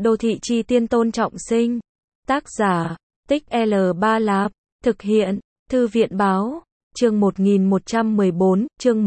Đô thị chi tiên Tôn Trọng Sinh. Tác giả, Tích L3 Lạp. Thực hiện, Thư viện báo. Chương 1114, chương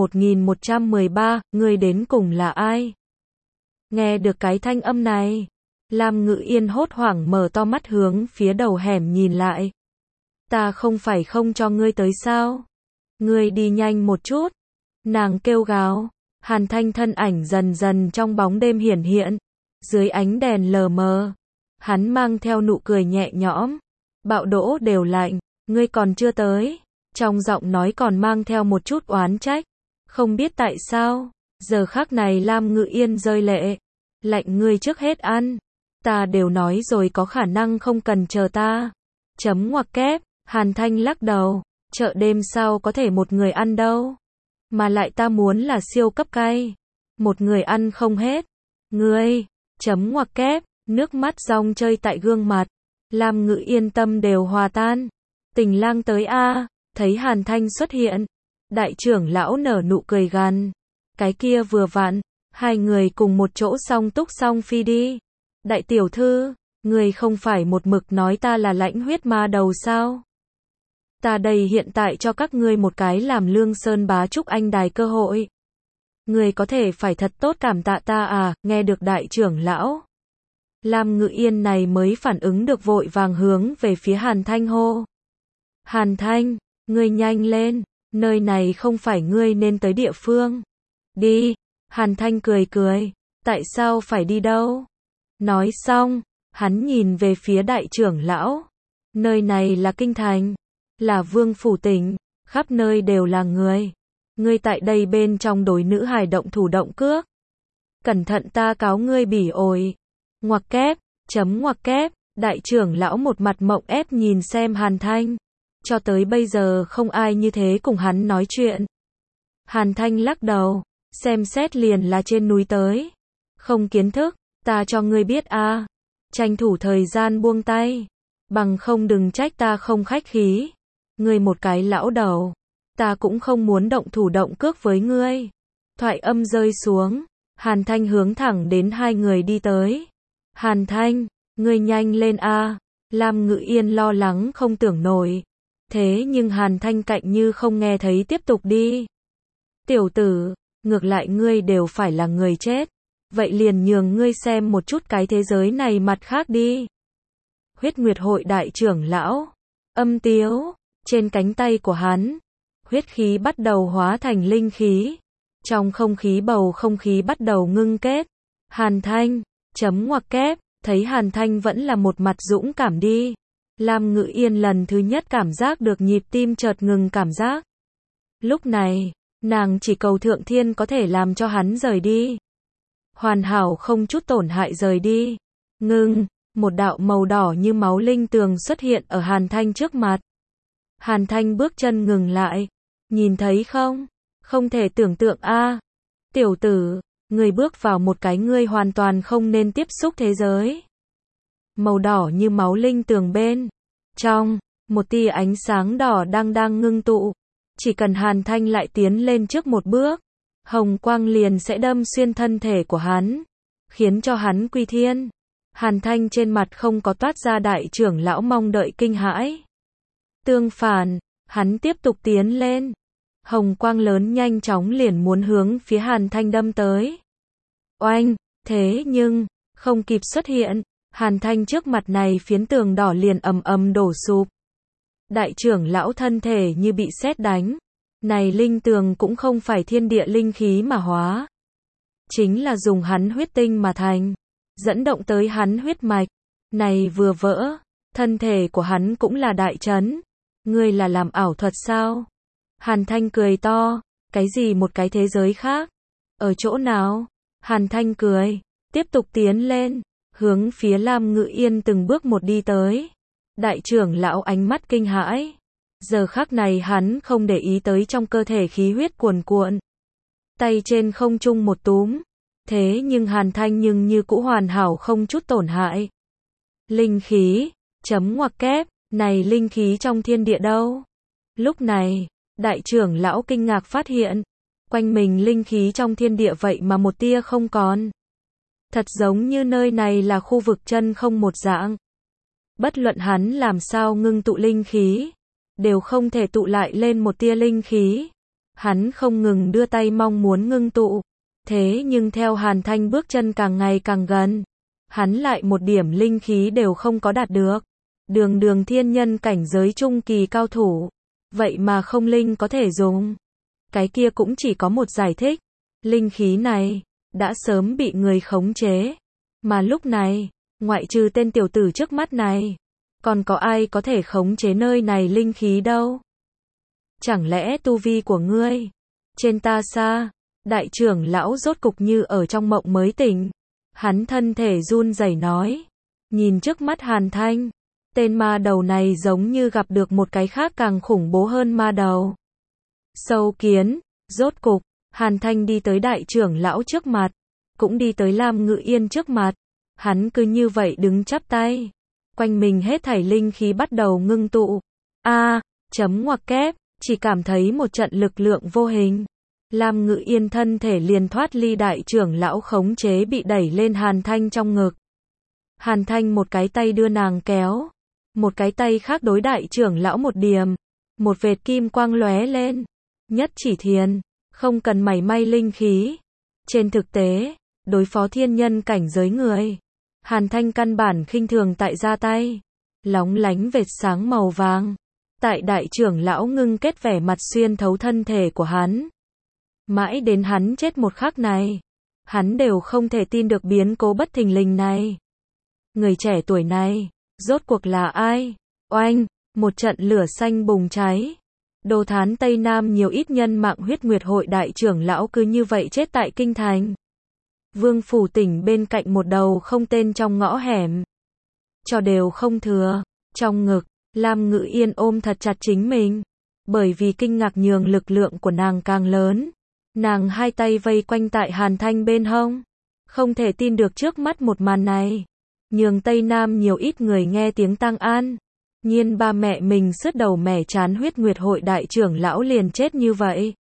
1113, ngươi đến cùng là ai? Nghe được cái thanh âm này, Lam Ngự Yên hốt hoảng mở to mắt hướng phía đầu hẻm nhìn lại. Ta không phải không cho ngươi tới sao? Ngươi đi nhanh một chút. Nàng kêu gào. Hàn Thanh thân ảnh dần dần trong bóng đêm hiển hiện. Dưới ánh đèn lờ mờ, hắn mang theo nụ cười nhẹ nhõm. Bạo Đỗ đều lạnh, ngươi còn chưa tới. Trong giọng nói còn mang theo một chút oán trách. Không biết tại sao, giờ khắc này Lam Ngự Yên rơi lệ. Lạnh ngươi trước hết ăn. Ta đều nói rồi có khả năng không cần chờ ta. Chấm ngoặc kép, Hàn Thanh lắc đầu. Chợ đêm sao có thể một người ăn đâu. Mà lại ta muốn là siêu cấp cay. Một người ăn không hết. Ngươi, chấm ngoặc kép, nước mắt ròng chơi tại gương mặt. Lam Ngự Yên tâm đều hòa tan. Tình lang tới a. Thấy Hàn Thanh xuất hiện. Đại trưởng lão nở nụ cười gằn. Cái kia vừa vặn, hai người cùng một chỗ song túc song phi đi. Đại tiểu thư, người không phải một mực nói ta là lãnh huyết ma đầu sao? Ta đây hiện tại cho các ngươi một cái làm Lương Sơn bá trúc anh đài cơ hội. Người có thể phải thật tốt cảm tạ ta à, nghe được đại trưởng lão. Lam Ngự Yên này mới phản ứng được vội vàng hướng về phía Hàn Thanh hô. Hàn Thanh, ngươi nhanh lên, nơi này không phải ngươi nên tới địa phương. Đi, Hàn Thanh cười cười, tại sao phải đi đâu? Nói xong, hắn nhìn về phía đại trưởng lão. Nơi này là kinh thành, là vương phủ tỉnh, khắp nơi đều là người. Ngươi tại đây bên trong đối nữ hài động thủ động cước. Cẩn thận ta cáo ngươi bỉ ổi. Ngoặc kép, chấm ngoặc kép, đại trưởng lão một mặt mộng ép nhìn xem Hàn Thanh. Cho tới bây giờ không ai như thế cùng hắn nói chuyện. Hàn Thanh lắc đầu, xem xét liền là trên núi tới. Không kiến thức, ta cho ngươi biết a. Tranh thủ thời gian buông tay. Bằng không đừng trách ta không khách khí. Ngươi một cái lão đầu. Ta cũng không muốn động thủ động cước với ngươi. Thoại âm rơi xuống. Hàn Thanh hướng thẳng đến hai người đi tới. Hàn Thanh, ngươi nhanh lên a. Lam Ngự Yên lo lắng không tưởng nổi. Thế nhưng Hàn Thanh cạnh như không nghe thấy tiếp tục đi. Tiểu tử, ngược lại ngươi đều phải là người chết. Vậy liền nhường ngươi xem một chút cái thế giới này mặt khác đi. Huyết Nguyệt hội đại trưởng lão. Âm tiếu. Trên cánh tay của hắn. Huyết khí bắt đầu hóa thành linh khí. Trong không khí bầu không khí bắt đầu ngưng kết. Hàn Thanh. Chấm ngoặc kép. Thấy Hàn Thanh vẫn là một mặt dũng cảm đi. Lam Ngự Yên lần thứ nhất cảm giác được nhịp tim chợt ngừng cảm giác. Lúc này, nàng chỉ cầu Thượng Thiên có thể làm cho hắn rời đi. Hoàn hảo không chút tổn hại rời đi. Ngưng, một đạo màu đỏ như máu linh tường xuất hiện ở Hàn Thanh trước mặt. Hàn Thanh bước chân ngừng lại. Nhìn thấy không? Không thể tưởng tượng a. Tiểu tử, ngươi bước vào một cái ngươi hoàn toàn không nên tiếp xúc thế giới. Màu đỏ như máu linh tường bên trong, một tia ánh sáng đỏ đang ngưng tụ. Chỉ cần Hàn Thanh lại tiến lên trước một bước, hồng quang liền sẽ đâm xuyên thân thể của hắn, khiến cho hắn quy thiên. Hàn Thanh trên mặt không có toát ra đại trưởng lão mong đợi kinh hãi. Tương phản, hắn tiếp tục tiến lên. Hồng quang lớn nhanh chóng liền muốn hướng phía Hàn Thanh đâm tới. Oanh, thế nhưng, không kịp xuất hiện. Hàn Thanh trước mặt này phiến tường đỏ liền ầm ầm đổ sụp. Đại trưởng lão thân thể như bị sét đánh. Này linh tường cũng không phải thiên địa linh khí mà hóa. Chính là dùng hắn huyết tinh mà thành. Dẫn động tới hắn huyết mạch. Này vừa vỡ. Thân thể của hắn cũng là đại chấn. Ngươi là làm ảo thuật sao? Hàn Thanh cười to. Cái gì một cái thế giới khác? Ở chỗ nào? Hàn Thanh cười. Tiếp tục tiến lên. Hướng phía Lam Ngự Yên từng bước một đi tới. Đại trưởng lão ánh mắt kinh hãi. Giờ khắc này hắn không để ý tới trong cơ thể khí huyết cuồn cuộn. Tay trên không trung một túm. Thế nhưng Hàn Thanh nhưng như cũ hoàn hảo không chút tổn hại. Linh khí. Chấm ngoặc kép. Này linh khí trong thiên địa đâu? Lúc này, đại trưởng lão kinh ngạc phát hiện. Quanh mình linh khí trong thiên địa vậy mà một tia không còn. Thật giống như nơi này là khu vực chân không một dạng. Bất luận hắn làm sao ngưng tụ linh khí, đều không thể tụ lại lên một tia linh khí. Hắn không ngừng đưa tay mong muốn ngưng tụ. Thế nhưng theo Hàn Thanh bước chân càng ngày càng gần, hắn lại một điểm linh khí đều không có đạt được. Đường đường thiên nhân cảnh giới trung kỳ cao thủ, vậy mà không linh có thể dùng. Cái kia cũng chỉ có một giải thích, linh khí này đã sớm bị người khống chế. Mà lúc này, ngoại trừ tên tiểu tử trước mắt này, còn có ai có thể khống chế nơi này linh khí đâu? Chẳng lẽ tu vi của ngươi trên ta xa? Đại trưởng lão rốt cục như ở trong mộng mới tỉnh. Hắn thân thể run rẩy nói, nhìn trước mắt Hàn Thanh, tên ma đầu này giống như gặp được một cái khác càng khủng bố hơn ma đầu. Sâu kiến. Rốt cục, Hàn Thanh đi tới đại trưởng lão trước mặt, cũng đi tới Lam Ngự Yên trước mặt. Hắn cứ như vậy đứng chắp tay, quanh mình hết thảy linh khí bắt đầu ngưng tụ. Chấm ngoặc kép, chỉ cảm thấy một trận lực lượng vô hình. Lam Ngự Yên thân thể liền thoát ly đại trưởng lão khống chế, bị đẩy lên Hàn Thanh trong ngực. Hàn Thanh một cái tay đưa nàng kéo, một cái tay khác đối đại trưởng lão một điểm, một vệt kim quang lóe lên. Nhất chỉ thiền, không cần mảy may linh khí. Trên thực tế, đối phó thiên nhân cảnh giới người, Hàn Thanh căn bản khinh thường tại ra tay. Lóng lánh vệt sáng màu vàng, tại đại trưởng lão ngưng kết vẻ mặt xuyên thấu thân thể của hắn. Mãi đến hắn chết một khắc này, hắn đều không thể tin được biến cố bất thình lình này. Người trẻ tuổi này, rốt cuộc là ai? Oanh, một trận lửa xanh bùng cháy. Đô Thán Tây Nam nhiều ít nhân mạng Huyết Nguyệt hội đại trưởng lão cứ như vậy chết tại kinh thành. Vương phủ tỉnh bên cạnh một đầu không tên trong ngõ hẻm. Cho đều không thừa. Trong ngực, Lam Ngự Yên ôm thật chặt chính mình. Bởi vì kinh ngạc nhường lực lượng của nàng càng lớn. Nàng hai tay vây quanh tại Hàn Thanh bên hông. Không thể tin được trước mắt một màn này. Nhường Tây Nam nhiều ít người nghe tiếng tang an. Nhiên ba mẹ mình sứt đầu mẻ chán Huyết Nguyệt hội đại trưởng lão liền chết như vậy.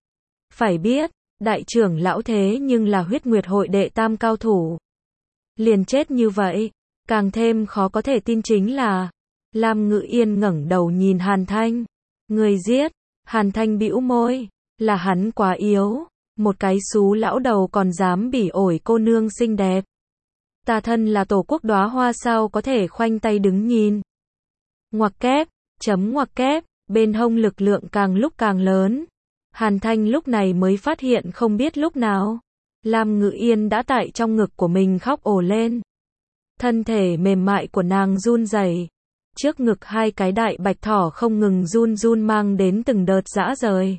Phải biết, đại trưởng lão thế nhưng là Huyết Nguyệt hội đệ tam cao thủ. Liền chết như vậy. Càng thêm khó có thể tin chính là, Lam Ngự Yên ngẩng đầu nhìn Hàn Thanh. Người giết. Hàn Thanh bĩu môi. Là hắn quá yếu. Một cái xú lão đầu còn dám bỉ ổi cô nương xinh đẹp. Ta thân là tổ quốc đóa hoa sao có thể khoanh tay đứng nhìn. Ngoặc kép, chấm ngoặc kép, bên hông lực lượng càng lúc càng lớn. Hàn Thanh lúc này mới phát hiện không biết lúc nào, Lam Ngự Yên đã tại trong ngực của mình khóc ồ lên. Thân thể mềm mại của nàng run rẩy, trước ngực hai cái đại bạch thỏ không ngừng run run mang đến từng đợt rã rời.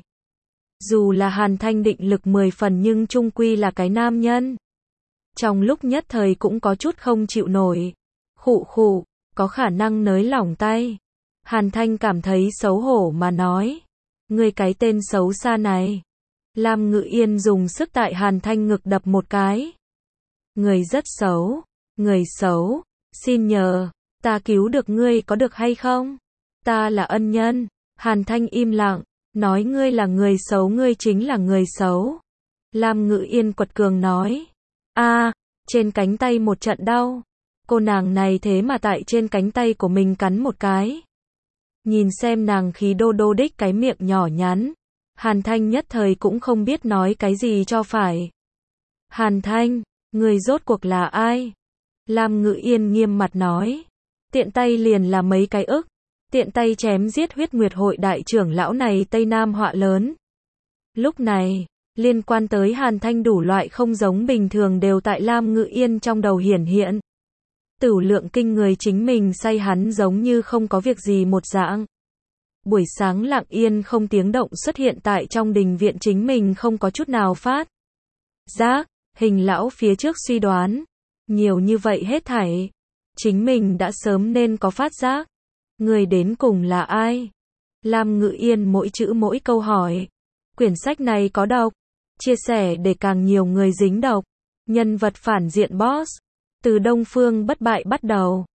Dù là Hàn Thanh định lực 10 phần nhưng chung quy là cái nam nhân. Trong lúc nhất thời cũng có chút không chịu nổi. Khụ khụ, có khả năng nới lỏng tay. Hàn Thanh cảm thấy xấu hổ mà nói. Ngươi cái tên xấu xa này. Lam Ngự Yên dùng sức tại Hàn Thanh ngực đập một cái. Người rất xấu. Người xấu. Xin nhờ, ta cứu được ngươi có được hay không? Ta là ân nhân. Hàn Thanh im lặng. Nói ngươi là người xấu, ngươi chính là người xấu. Lam Ngự Yên quật cường nói. Trên cánh tay một trận đau. Cô nàng này thế mà tại trên cánh tay của mình cắn một cái. Nhìn xem nàng khí đô đô đích cái miệng nhỏ nhắn. Hàn Thanh nhất thời cũng không biết nói cái gì cho phải. Hàn Thanh, người rốt cuộc là ai? Lam Ngự Yên nghiêm mặt nói. Tiện tay liền là mấy cái ức. Tiện tay chém giết Huyết Nguyệt hội đại trưởng lão này Tây Nam họa lớn. Lúc này, liên quan tới Hàn Thanh đủ loại không giống bình thường đều tại Lam Ngự Yên trong đầu hiển hiện. Tửu lượng kinh người chính mình say hắn giống như không có việc gì một dạng. Buổi sáng lặng yên không tiếng động xuất hiện tại trong đình viện chính mình không có chút nào phát giác. Hình lão phía trước suy đoán. Nhiều như vậy hết thảy. Chính mình đã sớm nên có phát giác. Người đến cùng là ai? Lam Ngự Yên mỗi chữ mỗi câu hỏi. Quyển sách này có độc. Chia sẻ để càng nhiều người dính độc. Nhân vật phản diện boss. Từ Đông Phương bất bại bắt đầu.